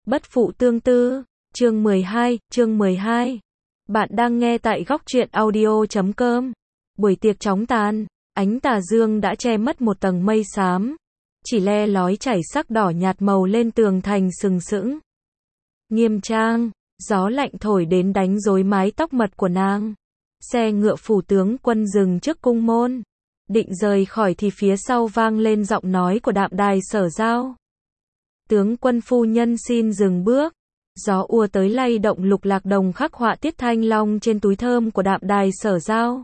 Bất phụ tương tư, chương 12. Bạn đang nghe tại góc truyện audio.com. Buổi tiệc chóng tàn, ánh tà dương đã che mất một tầng mây xám, chỉ le lói chảy sắc đỏ nhạt màu lên tường thành sừng sững. Nghiêm trang, gió lạnh thổi đến đánh rối mái tóc mật của nàng. Xe ngựa phủ tướng quân dừng trước cung môn. Định rời khỏi thì phía sau vang lên giọng nói của Đạm Đài Sở Giao. Tướng quân phu nhân xin dừng bước. Gió ùa tới lay động lục lạc đồng khắc họa tiết thanh long trên túi thơm của Đạm Đài Sở Giao.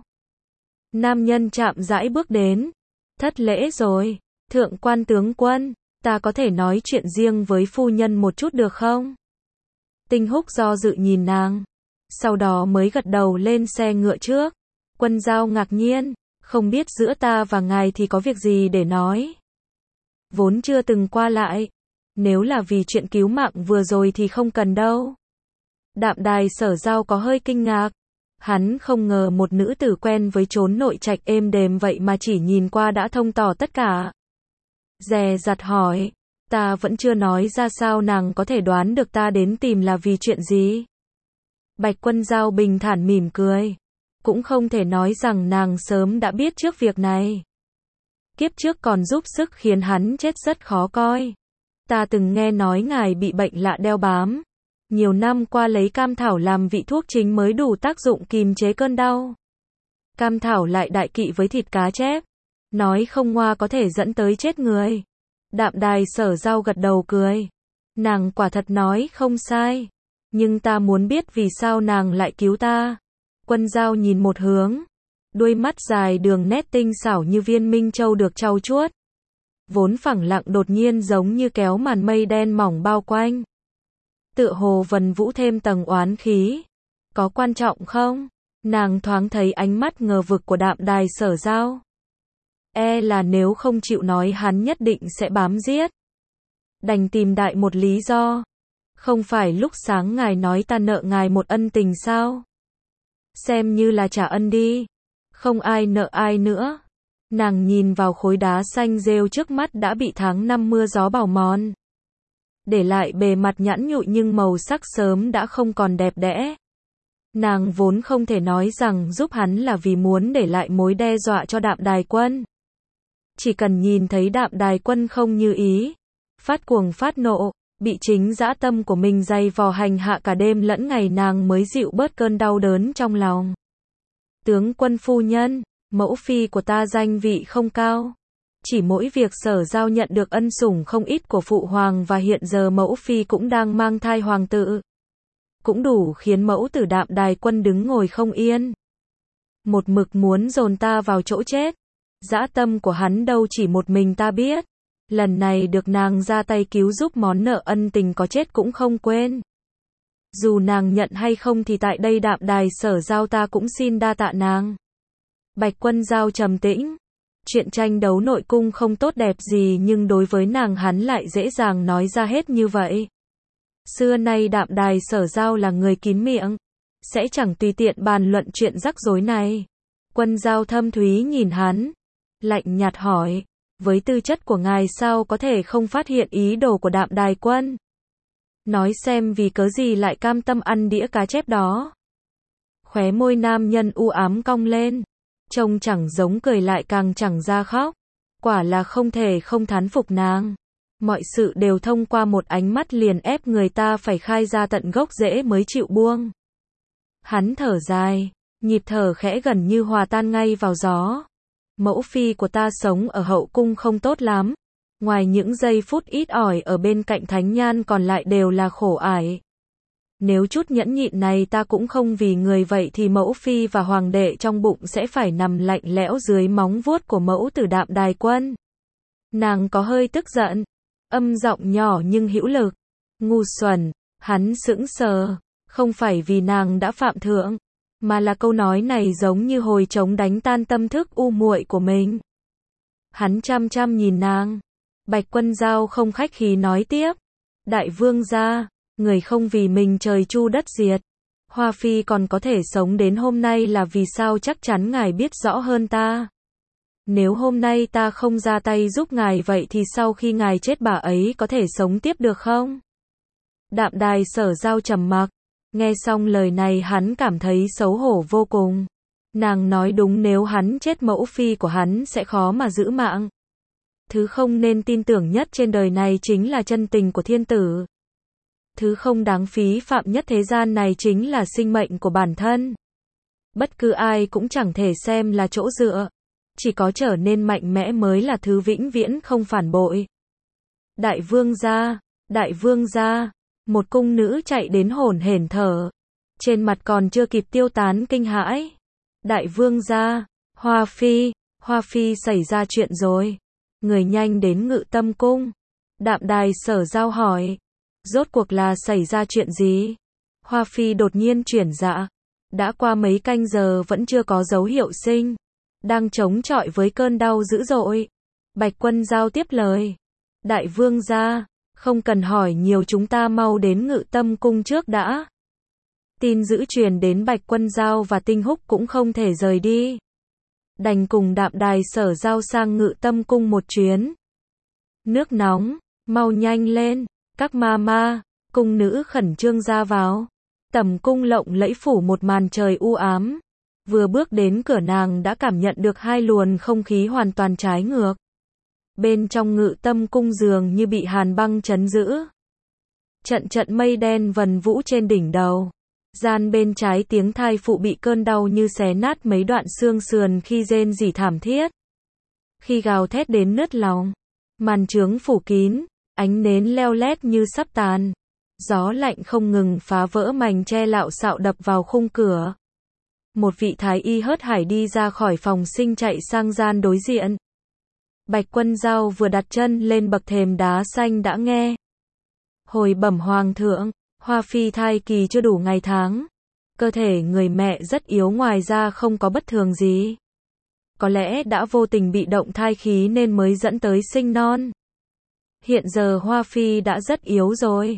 Nam nhân chạm rãi bước đến. Thất lễ rồi, thượng quan tướng quân, ta có thể nói chuyện riêng với phu nhân một chút được không? Tinh Húc do dự nhìn nàng, sau đó mới gật đầu lên xe ngựa trước. Quân Giao ngạc nhiên, không biết giữa ta và ngài thì có việc gì để nói. Vốn chưa từng qua lại, nếu là vì chuyện cứu mạng vừa rồi thì không cần đâu. Đạm Đài Sở Giao có hơi kinh ngạc. Hắn không ngờ một nữ tử quen với chốn nội trạch êm đềm vậy mà chỉ nhìn qua đã thông tỏ tất cả. Dè dặt hỏi, ta vẫn chưa nói ra sao nàng có thể đoán được ta đến tìm là vì chuyện gì. Bạch Quân Giao bình thản mỉm cười. Cũng không thể nói rằng nàng sớm đã biết trước việc này. Kiếp trước còn giúp sức khiến hắn chết rất khó coi. Ta từng nghe nói ngài bị bệnh lạ đeo bám. Nhiều năm qua lấy cam thảo làm vị thuốc chính mới đủ tác dụng kìm chế cơn đau. Cam thảo lại đại kỵ với thịt cá chép. Nói không ngoa có thể dẫn tới chết người. Đạm Đài Sở Giao gật đầu cười. Nàng quả thật nói không sai. Nhưng ta muốn biết vì sao nàng lại cứu ta. Quân Giao nhìn một hướng. Đuôi mắt dài đường nét tinh xảo như viên minh châu được trau chuốt. Vốn phẳng lặng đột nhiên giống như kéo màn mây đen mỏng bao quanh. Tựa hồ vần vũ thêm tầng oán khí. Có quan trọng không? Nàng thoáng thấy ánh mắt ngờ vực của Đạm Đài Sở Giao. Là nếu không chịu nói hắn nhất định sẽ bám giết. Đành tìm đại một lý do. Không phải lúc sáng ngài nói ta nợ ngài một ân tình sao? Xem như là trả ân đi. Không ai nợ ai nữa. Nàng nhìn vào khối đá xanh rêu trước mắt đã bị tháng năm mưa gió bào mòn. Để lại bề mặt nhẵn nhụi nhưng màu sắc sớm đã không còn đẹp đẽ. Nàng vốn không thể nói rằng giúp hắn là vì muốn để lại mối đe dọa cho Đạm Đài Quân. Chỉ cần nhìn thấy Đạm Đài Quân không như ý, phát cuồng phát nộ, bị chính dã tâm của mình dày vò hành hạ cả đêm lẫn ngày nàng mới dịu bớt cơn đau đớn trong lòng. Tướng quân phu nhân, mẫu phi của ta danh vị không cao. Chỉ mỗi việc Sở Giao nhận được ân sủng không ít của phụ hoàng và hiện giờ mẫu phi cũng đang mang thai hoàng tử. Cũng đủ khiến mẫu tử Đạm Đài Quân đứng ngồi không yên. Một mực muốn dồn ta vào chỗ chết. Dã tâm của hắn đâu chỉ một mình ta biết. Lần này được nàng ra tay cứu giúp món nợ ân tình có chết cũng không quên. Dù nàng nhận hay không thì tại đây Đạm Đài Sở Giao ta cũng xin đa tạ nàng. Bạch Quân Giao trầm tĩnh. Chuyện tranh đấu nội cung không tốt đẹp gì nhưng đối với nàng hắn lại dễ dàng nói ra hết như vậy. Xưa nay Đạm Đài Sở Giao là người kín miệng. Sẽ chẳng tùy tiện bàn luận chuyện rắc rối này. Quân Giao thâm thúy nhìn hắn. Lạnh nhạt hỏi. Với tư chất của ngài sao có thể không phát hiện ý đồ của Đạm Đài Quân? Nói xem vì cớ gì lại cam tâm ăn đĩa cá chép đó. Khóe môi nam nhân u ám cong lên. Trông chẳng giống cười lại càng chẳng ra khóc. Quả là không thể không thán phục nàng. Mọi sự đều thông qua một ánh mắt liền ép người ta phải khai ra tận gốc rễ mới chịu buông. Hắn thở dài, nhịp thở khẽ gần như hòa tan ngay vào gió. Mẫu phi của ta sống ở hậu cung không tốt lắm. Ngoài những giây phút ít ỏi ở bên cạnh Thánh Nhan còn lại đều là khổ ải. Nếu chút nhẫn nhịn này ta cũng không vì người vậy thì mẫu phi và hoàng đệ trong bụng sẽ phải nằm lạnh lẽo dưới móng vuốt của mẫu tử Đạm Đài Quân. Nàng có hơi tức giận, âm giọng nhỏ nhưng hữu lực. Ngu xuẩn, hắn sững sờ, không phải vì nàng đã phạm thượng, mà là câu nói này giống như hồi trống đánh tan tâm thức u muội của mình. Hắn chăm chăm nhìn nàng. Bạch Quân Giao không khách khí nói tiếp. Đại vương gia, người không vì mình trời chu đất diệt. Hoa phi còn có thể sống đến hôm nay là vì sao chắc chắn ngài biết rõ hơn ta. Nếu hôm nay ta không ra tay giúp ngài vậy thì sau khi ngài chết bà ấy có thể sống tiếp được không? Đạm Đài Sở Giao trầm mặc. Nghe xong lời này hắn cảm thấy xấu hổ vô cùng. Nàng nói đúng, nếu hắn chết mẫu phi của hắn sẽ khó mà giữ mạng. Thứ không nên tin tưởng nhất trên đời này chính là chân tình của thiên tử. Thứ không đáng phí phạm nhất thế gian này chính là sinh mệnh của bản thân. Bất cứ ai cũng chẳng thể xem là chỗ dựa. Chỉ có trở nên mạnh mẽ mới là thứ vĩnh viễn không phản bội. Đại vương gia, một cung nữ chạy đến hổn hển thở. Trên mặt còn chưa kịp tiêu tán kinh hãi. Đại vương gia, Hoa Phi xảy ra chuyện rồi. Người nhanh đến Ngự Tâm cung. Đạm Đài Sở Giao hỏi. Rốt cuộc là xảy ra chuyện gì? Hoa Phi đột nhiên chuyển dạ. Đã qua mấy canh giờ vẫn chưa có dấu hiệu sinh. Đang chống chọi với cơn đau dữ dội. Bạch Quân Giao tiếp lời. Đại vương gia, không cần hỏi nhiều, chúng ta mau đến Ngự Tâm cung trước đã. Tin dữ truyền đến Bạch Quân Giao và Tinh Húc cũng không thể rời đi. Đành cùng Đạm Đài Sở Giao sang Ngự Tâm cung một chuyến. Nước nóng, mau nhanh lên, các ma, cung nữ khẩn trương ra vào. Tầm cung lộng lẫy phủ một màn trời u ám. Vừa bước đến cửa nàng đã cảm nhận được hai luồng không khí hoàn toàn trái ngược. Bên trong Ngự Tâm cung dường như bị hàn băng trấn giữ. Trận mây đen vần vũ trên đỉnh đầu. Gian bên trái tiếng thai phụ bị cơn đau như xé nát mấy đoạn xương sườn khi rên rỉ thảm thiết. Khi gào thét đến nứt lòng. Màn trướng phủ kín, ánh nến leo lét như sắp tàn. Gió lạnh không ngừng phá vỡ mành tre lạo xạo đập vào khung cửa. Một vị thái y hớt hải đi ra khỏi phòng sinh chạy sang gian đối diện. Bạch Quân Giao vừa đặt chân lên bậc thềm đá xanh đã nghe. Hồi bẩm hoàng thượng, Hoa Phi thai kỳ chưa đủ ngày tháng. Cơ thể người mẹ rất yếu, ngoài ra không có bất thường gì. Có lẽ đã vô tình bị động thai khí nên mới dẫn tới sinh non. Hiện giờ Hoa Phi đã rất yếu rồi.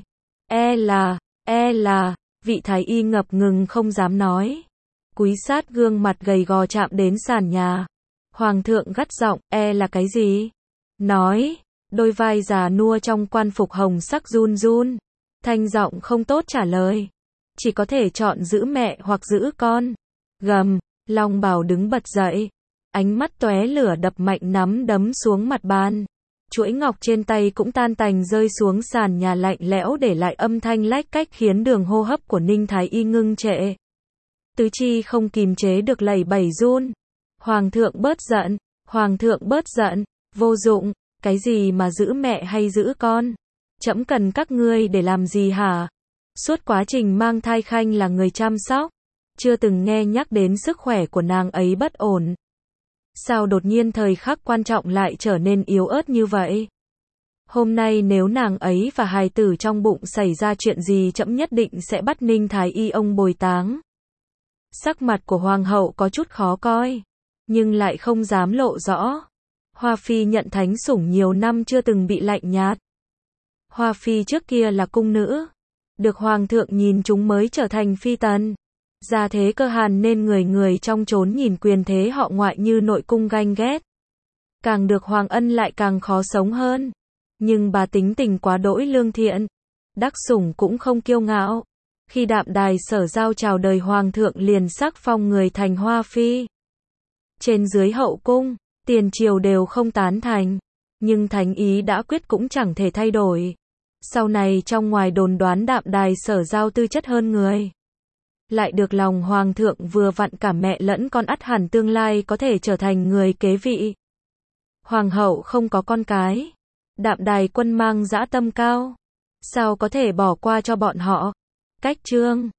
E là, vị thái y ngập ngừng không dám nói. Cúi sát gương mặt gầy gò chạm đến sàn nhà. Hoàng thượng gắt giọng, là cái gì? Nói, đôi vai già nua trong quan phục hồng sắc run run. Thanh giọng không tốt trả lời. Chỉ có thể chọn giữ mẹ hoặc giữ con. Gầm, Long Bảo đứng bật dậy. Ánh mắt tóe lửa đập mạnh nắm đấm xuống mặt bàn. Chuỗi ngọc trên tay cũng tan tành rơi xuống sàn nhà lạnh lẽo để lại âm thanh lách cách khiến đường hô hấp của Ninh Thái Y ngưng trệ. Tứ chi không kìm chế được lẩy bẩy run. Hoàng thượng bớt giận, vô dụng, cái gì mà giữ mẹ hay giữ con? Trẫm cần các ngươi để làm gì hả? Suốt quá trình mang thai Khanh là người chăm sóc, chưa từng nghe nhắc đến sức khỏe của nàng ấy bất ổn. Sao đột nhiên thời khắc quan trọng lại trở nên yếu ớt như vậy? Hôm nay nếu nàng ấy và hài tử trong bụng xảy ra chuyện gì, trẫm nhất định sẽ bắt Ninh Thái Y ông bồi táng. Sắc mặt của hoàng hậu có chút khó coi, nhưng lại không dám lộ rõ. Hoa Phi nhận thánh sủng nhiều năm chưa từng bị lạnh nhạt. Hoa Phi trước kia là cung nữ, được hoàng thượng nhìn chúng mới trở thành phi tần. Gia thế cơ hàn nên người người trong chốn nhìn quyền thế họ ngoại như nội cung ganh ghét. Càng được hoàng ân lại càng khó sống hơn. Nhưng bà tính tình quá đỗi lương thiện, đắc sủng cũng không kiêu ngạo. Khi Đạm Đài Sở Giao chào đời hoàng thượng liền sắc phong người thành Hoa Phi. Trên dưới hậu cung, tiền triều đều không tán thành, nhưng thánh ý đã quyết cũng chẳng thể thay đổi. Sau này trong ngoài đồn đoán Đạm Đài Sở Giao tư chất hơn người. Lại được lòng hoàng thượng vừa vặn cả mẹ lẫn con, ắt hẳn tương lai có thể trở thành người kế vị. Hoàng hậu không có con cái. Đạm Đài Quân mang dã tâm cao. Sao có thể bỏ qua cho bọn họ? Cách chương